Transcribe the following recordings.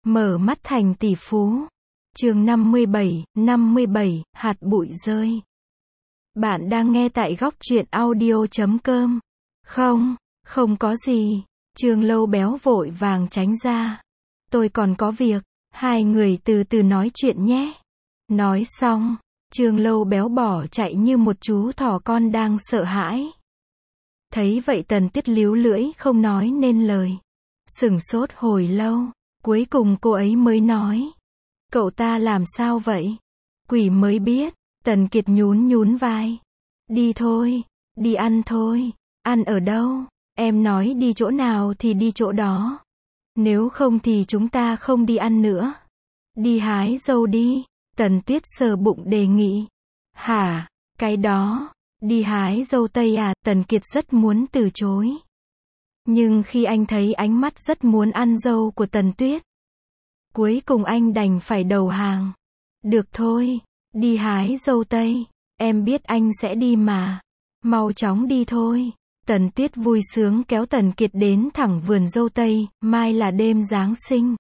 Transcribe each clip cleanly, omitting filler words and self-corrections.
Mở mắt thành tỷ phú. Chương 57, hạt bụi rơi. Bạn đang nghe tại góc truyện audio.com. Không có gì. Trương Lâu Béo vội vàng tránh ra. Tôi còn có việc, hai người từ từ nói chuyện nhé. Nói xong, Trương Lâu Béo bỏ chạy như một chú thỏ con đang sợ hãi. Thấy vậy Tần Tiết líu lưỡi không nói nên lời. Sửng sốt hồi lâu, cuối cùng cô ấy mới nói. Cậu ta làm sao vậy? Quỷ mới biết. Tần Kiệt nhún vai. Đi thôi, đi ăn thôi. Ăn ở đâu? Em nói đi chỗ nào thì đi chỗ đó. Nếu không thì chúng ta không đi ăn nữa. Đi hái dâu đi. Tần Tuyết sờ bụng đề nghị. Hả? Cái đó? Đi hái dâu tây à? Tần Kiệt rất muốn từ chối. Nhưng khi anh thấy ánh mắt rất muốn ăn dâu của Tần Tuyết, cuối cùng anh đành phải đầu hàng. Được thôi, đi hái dâu tây. Em biết anh sẽ đi mà. Mau chóng đi thôi. Tần Tuyết vui sướng kéo Tần Kiệt đến thẳng vườn dâu tây, mai là đêm Giáng sinh.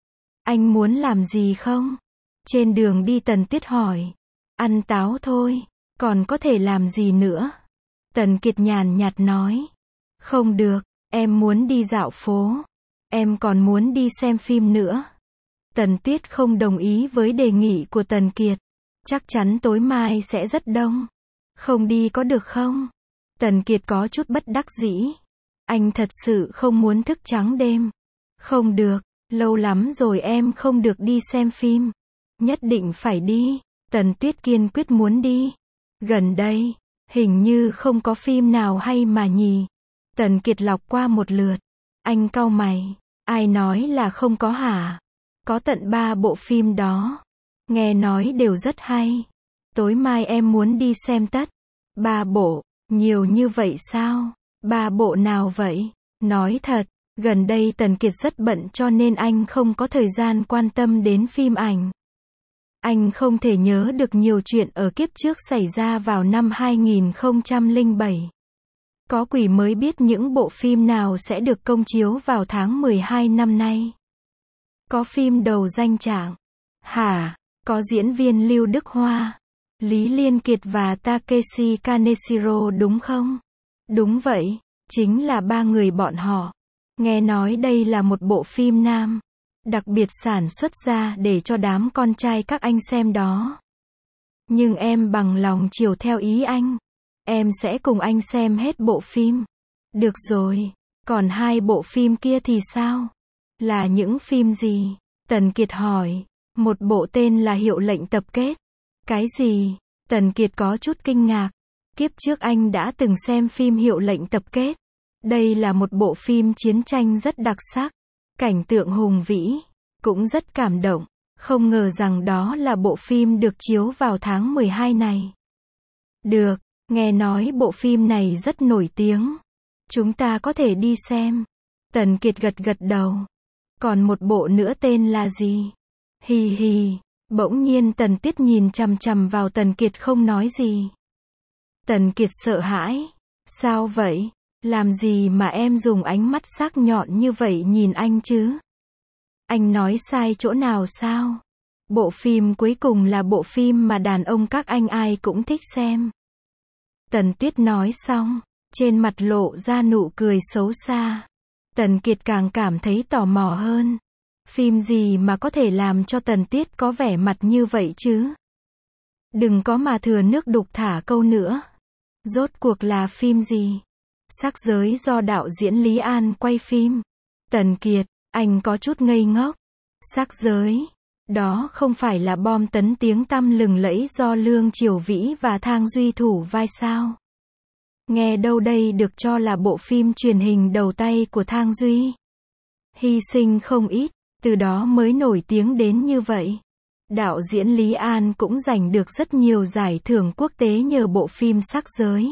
Anh muốn làm gì không? Trên đường đi Tần Tuyết hỏi. Ăn táo thôi, còn có thể làm gì nữa? Tần Kiệt nhàn nhạt nói. Không được, em muốn đi dạo phố. Em còn muốn đi xem phim nữa. Tần Tuyết không đồng ý với đề nghị của Tần Kiệt. Chắc chắn tối mai sẽ rất đông. Không đi có được không? Tần Kiệt có chút bất đắc dĩ. Anh thật sự không muốn thức trắng đêm. Không được, lâu lắm rồi em không được đi xem phim. Nhất định phải đi. Tần Tuyết kiên quyết muốn đi. Gần đây, hình như không có phim nào hay mà nhỉ. Tần Kiệt lọc qua một lượt. Anh cau mày. Ai nói là không có hả? Có tận 3 bộ phim đó. Nghe nói đều rất hay. Tối mai em muốn đi xem tất. 3 bộ, nhiều như vậy sao? 3 bộ nào vậy? Nói thật, gần đây Tần Kiệt rất bận cho nên anh không có thời gian quan tâm đến phim ảnh. Anh không thể nhớ được nhiều chuyện ở kiếp trước xảy ra vào năm 2007. Có quỷ mới biết những bộ phim nào sẽ được công chiếu vào tháng 12 năm nay. Có phim Đầu Danh Trạng. Hả? Có diễn viên Lưu Đức Hoa, Lý Liên Kiệt và Takeshi Kaneshiro đúng không? Đúng vậy, chính là 3 người bọn họ. Nghe nói đây là một bộ phim nam, đặc biệt sản xuất ra để cho đám con trai các anh xem đó. Nhưng em bằng lòng chiều theo ý anh. Em sẽ cùng anh xem hết bộ phim. Được rồi, còn 2 bộ phim kia thì sao? Là những phim gì? Tần Kiệt hỏi. Một bộ tên là Hiệu Lệnh Tập Kết. Cái gì? Tần Kiệt có chút kinh ngạc. Kiếp trước anh đã từng xem phim Hiệu Lệnh Tập Kết. Đây là một bộ phim chiến tranh rất đặc sắc. Cảnh tượng hùng vĩ. Cũng rất cảm động. Không ngờ rằng đó là bộ phim được chiếu vào tháng 12 này. Được, nghe nói bộ phim này rất nổi tiếng. Chúng ta có thể đi xem. Tần Kiệt gật đầu. Còn một bộ nữa tên là gì? Hì hì. Bỗng nhiên Tần Tiết nhìn chằm chằm vào Tần Kiệt không nói gì. Tần Kiệt sợ hãi. Sao vậy? Làm gì mà em dùng ánh mắt sắc nhọn như vậy nhìn anh chứ? Anh nói sai chỗ nào sao? Bộ phim cuối cùng là bộ phim mà đàn ông các anh ai cũng thích xem. Tần Tuyết nói xong, trên mặt lộ ra nụ cười xấu xa. Tần Kiệt càng cảm thấy tò mò hơn. Phim gì mà có thể làm cho Tần Tuyết có vẻ mặt như vậy chứ? Đừng có mà thừa nước đục thả câu nữa. Rốt cuộc là phim gì? Sắc Giới do đạo diễn Lý An quay phim. Tần Kiệt, anh có chút ngây ngốc. Sắc Giới, đó không phải là bom tấn tiếng tăm lừng lẫy do Lương Triều Vĩ và Thang Duy thủ vai sao? Nghe đâu đây được cho là bộ phim truyền hình đầu tay của Thang Duy. Hy sinh không ít, từ đó mới nổi tiếng đến như vậy. Đạo diễn Lý An cũng giành được rất nhiều giải thưởng quốc tế nhờ bộ phim Sắc Giới.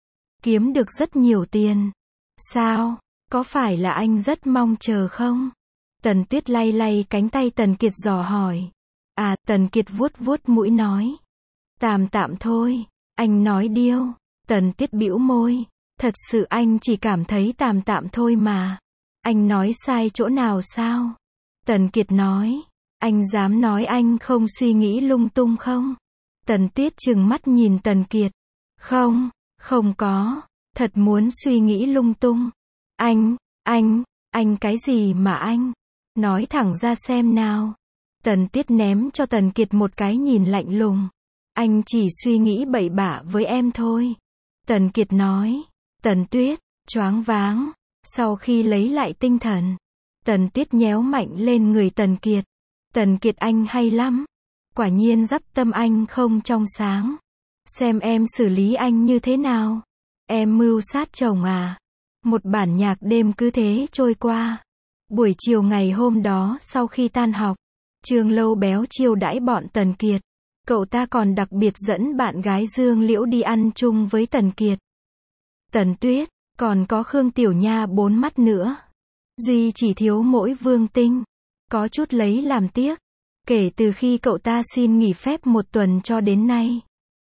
Kiếm được rất nhiều tiền. Sao? Có phải là anh rất mong chờ không? Tần Tuyết lay lay cánh tay Tần Kiệt dò hỏi. À, Tần Kiệt vuốt vuốt mũi nói. Tạm tạm thôi, anh nói điêu. Tần Tuyết bĩu môi. Thật sự anh chỉ cảm thấy tạm tạm thôi mà. Anh nói sai chỗ nào sao? Tần Kiệt nói. Anh dám nói anh không suy nghĩ lung tung không? Tần Tuyết trừng mắt nhìn Tần Kiệt. Không, không có, thật muốn suy nghĩ lung tung. Anh cái gì mà anh? Nói thẳng ra xem nào. Tần Tuyết ném cho Tần Kiệt một cái nhìn lạnh lùng. Anh chỉ suy nghĩ bậy bạ với em thôi. Tần Kiệt nói. Tần Tuyết, choáng váng. Sau khi lấy lại tinh thần, Tần Tuyết nhéo mạnh lên người Tần Kiệt. Tần Kiệt anh hay lắm. Quả nhiên dắp tâm anh không trong sáng. Xem em xử lý anh như thế nào. Em mưu sát chồng à? Một bản nhạc đêm cứ thế trôi qua. Buổi chiều ngày hôm đó sau khi tan học, Trương Lâu Béo chiêu đãi bọn Tần Kiệt. Cậu ta còn đặc biệt dẫn bạn gái Dương Liễu đi ăn chung với Tần Kiệt. Tần Tuyết, còn có Khương Tiểu Nha bốn mắt nữa. Duy chỉ thiếu mỗi Vương Tinh. Có chút lấy làm tiếc. Kể từ khi cậu ta xin nghỉ phép một tuần cho đến nay,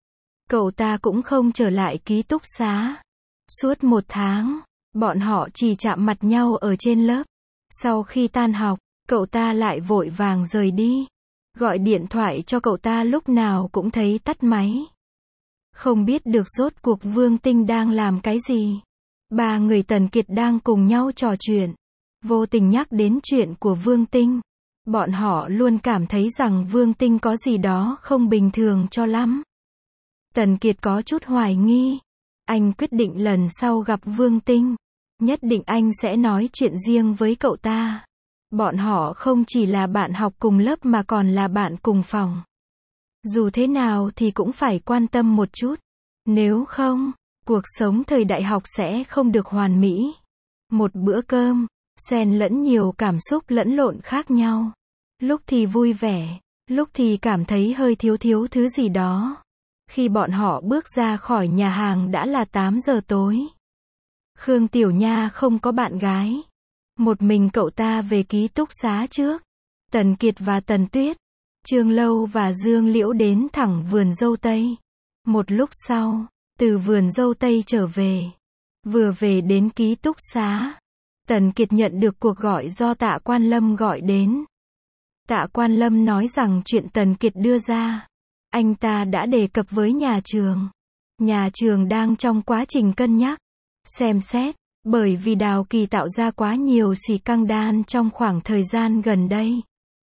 cậu ta cũng không trở lại ký túc xá. Suốt một tháng, bọn họ chỉ chạm mặt nhau ở trên lớp. Sau khi tan học, cậu ta lại vội vàng rời đi. Gọi điện thoại cho cậu ta lúc nào cũng thấy tắt máy. Không biết được rốt cuộc Vương Tinh đang làm cái gì. Ba người Tần Kiệt đang cùng nhau trò chuyện. Vô tình nhắc đến chuyện của Vương Tinh. Bọn họ luôn cảm thấy rằng Vương Tinh có gì đó không bình thường cho lắm. Tần Kiệt có chút hoài nghi. Anh quyết định lần sau gặp Vương Tinh, nhất định anh sẽ nói chuyện riêng với cậu ta. Bọn họ không chỉ là bạn học cùng lớp mà còn là bạn cùng phòng. Dù thế nào thì cũng phải quan tâm một chút. Nếu không, cuộc sống thời đại học sẽ không được hoàn mỹ. Một bữa cơm, xen lẫn nhiều cảm xúc lẫn lộn khác nhau. Lúc thì vui vẻ, lúc thì cảm thấy hơi thiếu thứ gì đó. Khi bọn họ bước ra khỏi nhà hàng đã là 8 giờ tối. Khương Tiểu Nha không có bạn gái. Một mình cậu ta về ký túc xá trước. Tần Kiệt và Tần Tuyết, Trương Lâu và Dương Liễu đến thẳng vườn dâu tây. Một lúc sau, từ vườn dâu tây trở về. Vừa về đến ký túc xá, Tần Kiệt nhận được cuộc gọi do Tạ Quan Lâm gọi đến. Tạ Quan Lâm nói rằng chuyện Tần Kiệt đưa ra, anh ta đã đề cập với nhà trường. Nhà trường đang trong quá trình cân nhắc, xem xét, bởi vì Đào Kỳ tạo ra quá nhiều scandal trong khoảng thời gian gần đây.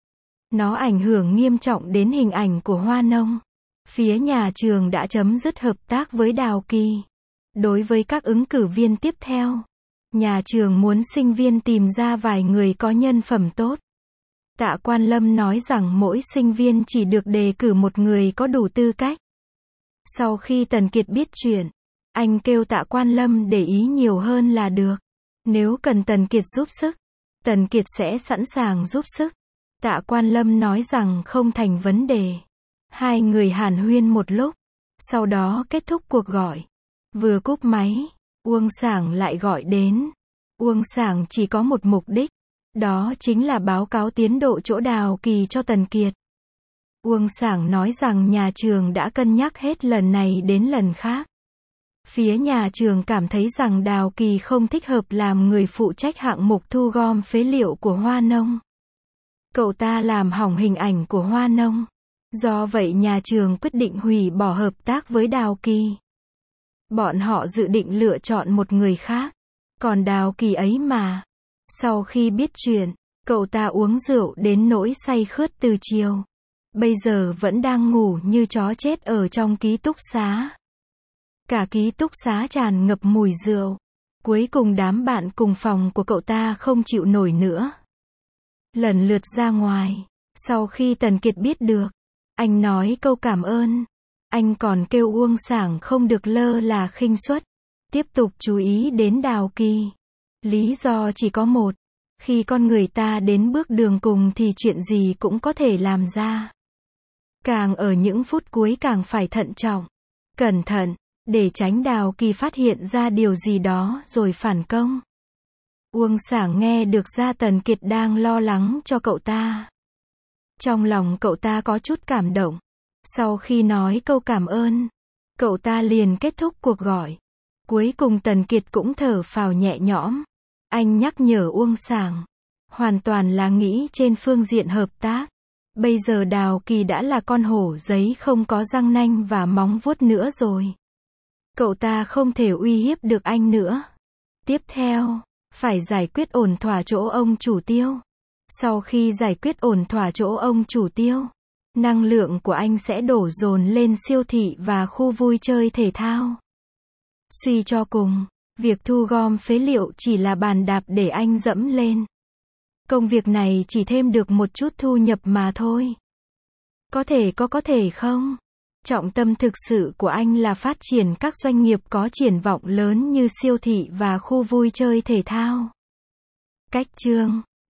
Nó ảnh hưởng nghiêm trọng đến hình ảnh của Hoa Nông. Phía nhà trường đã chấm dứt hợp tác với Đào Kỳ. Đối với các ứng cử viên tiếp theo, nhà trường muốn sinh viên tìm ra vài người có nhân phẩm tốt. Tạ Quan Lâm nói rằng mỗi sinh viên chỉ được đề cử một người có đủ tư cách. Sau khi Tần Kiệt biết chuyện, anh kêu Tạ Quan Lâm để ý nhiều hơn là được. Nếu cần Tần Kiệt giúp sức, Tần Kiệt sẽ sẵn sàng giúp sức. Tạ Quan Lâm nói rằng không thành vấn đề. Hai người hàn huyên một lúc, sau đó kết thúc cuộc gọi. Vừa cúp máy, Uông Sảng lại gọi đến. Uông Sảng chỉ có một mục đích, đó chính là báo cáo tiến độ chỗ Đào Kỳ cho Tần Kiệt. Uông Sảng nói rằng nhà trường đã cân nhắc hết lần này đến lần khác. Phía nhà trường cảm thấy rằng Đào Kỳ không thích hợp làm người phụ trách hạng mục thu gom phế liệu của Hoa Nông. Cậu ta làm hỏng hình ảnh của Hoa Nông. Do vậy nhà trường quyết định hủy bỏ hợp tác với Đào Kỳ. Bọn họ dự định lựa chọn một người khác. Còn Đào Kỳ ấy mà. Sau khi biết chuyện, cậu ta uống rượu đến nỗi say khướt từ chiều. Bây giờ vẫn đang ngủ như chó chết ở trong ký túc xá. Cả ký túc xá tràn ngập mùi rượu. Cuối cùng đám bạn cùng phòng của cậu ta không chịu nổi nữa. Lần lượt ra ngoài. Sau khi Tần Kiệt biết được, anh nói câu cảm ơn. Anh còn kêu Uông Sảng không được lơ là khinh suất. Tiếp tục chú ý đến Đào Kỳ. Lý do chỉ có một. Khi con người ta đến bước đường cùng thì chuyện gì cũng có thể làm ra. Càng ở những phút cuối càng phải thận trọng, cẩn thận, để tránh Đào Kỳ phát hiện ra điều gì đó rồi phản công. Uông Sảng nghe được ra Tần Kiệt đang lo lắng cho cậu ta. Trong lòng cậu ta có chút cảm động. Sau khi nói câu cảm ơn, cậu ta liền kết thúc cuộc gọi. Cuối cùng Tần Kiệt cũng thở phào nhẹ nhõm. Anh nhắc nhở Uông Sảng. hoàn toàn là nghĩ trên phương diện hợp tác. Bây giờ Đào Kỳ đã là con hổ giấy không có răng nanh và móng vuốt nữa rồi. Cậu ta không thể uy hiếp được anh nữa. Tiếp theo, phải giải quyết ổn thỏa chỗ ông chủ Tiêu. Sau khi giải quyết ổn thỏa chỗ ông chủ Tiêu, năng lượng của anh sẽ đổ dồn lên siêu thị và khu vui chơi thể thao. Suy cho cùng, việc thu gom phế liệu chỉ là bàn đạp để anh dẫm lên. Công việc này chỉ thêm được một chút thu nhập mà thôi. Có thể không? Trọng tâm thực sự của anh là phát triển các doanh nghiệp có triển vọng lớn như siêu thị và khu vui chơi thể thao. Cách chương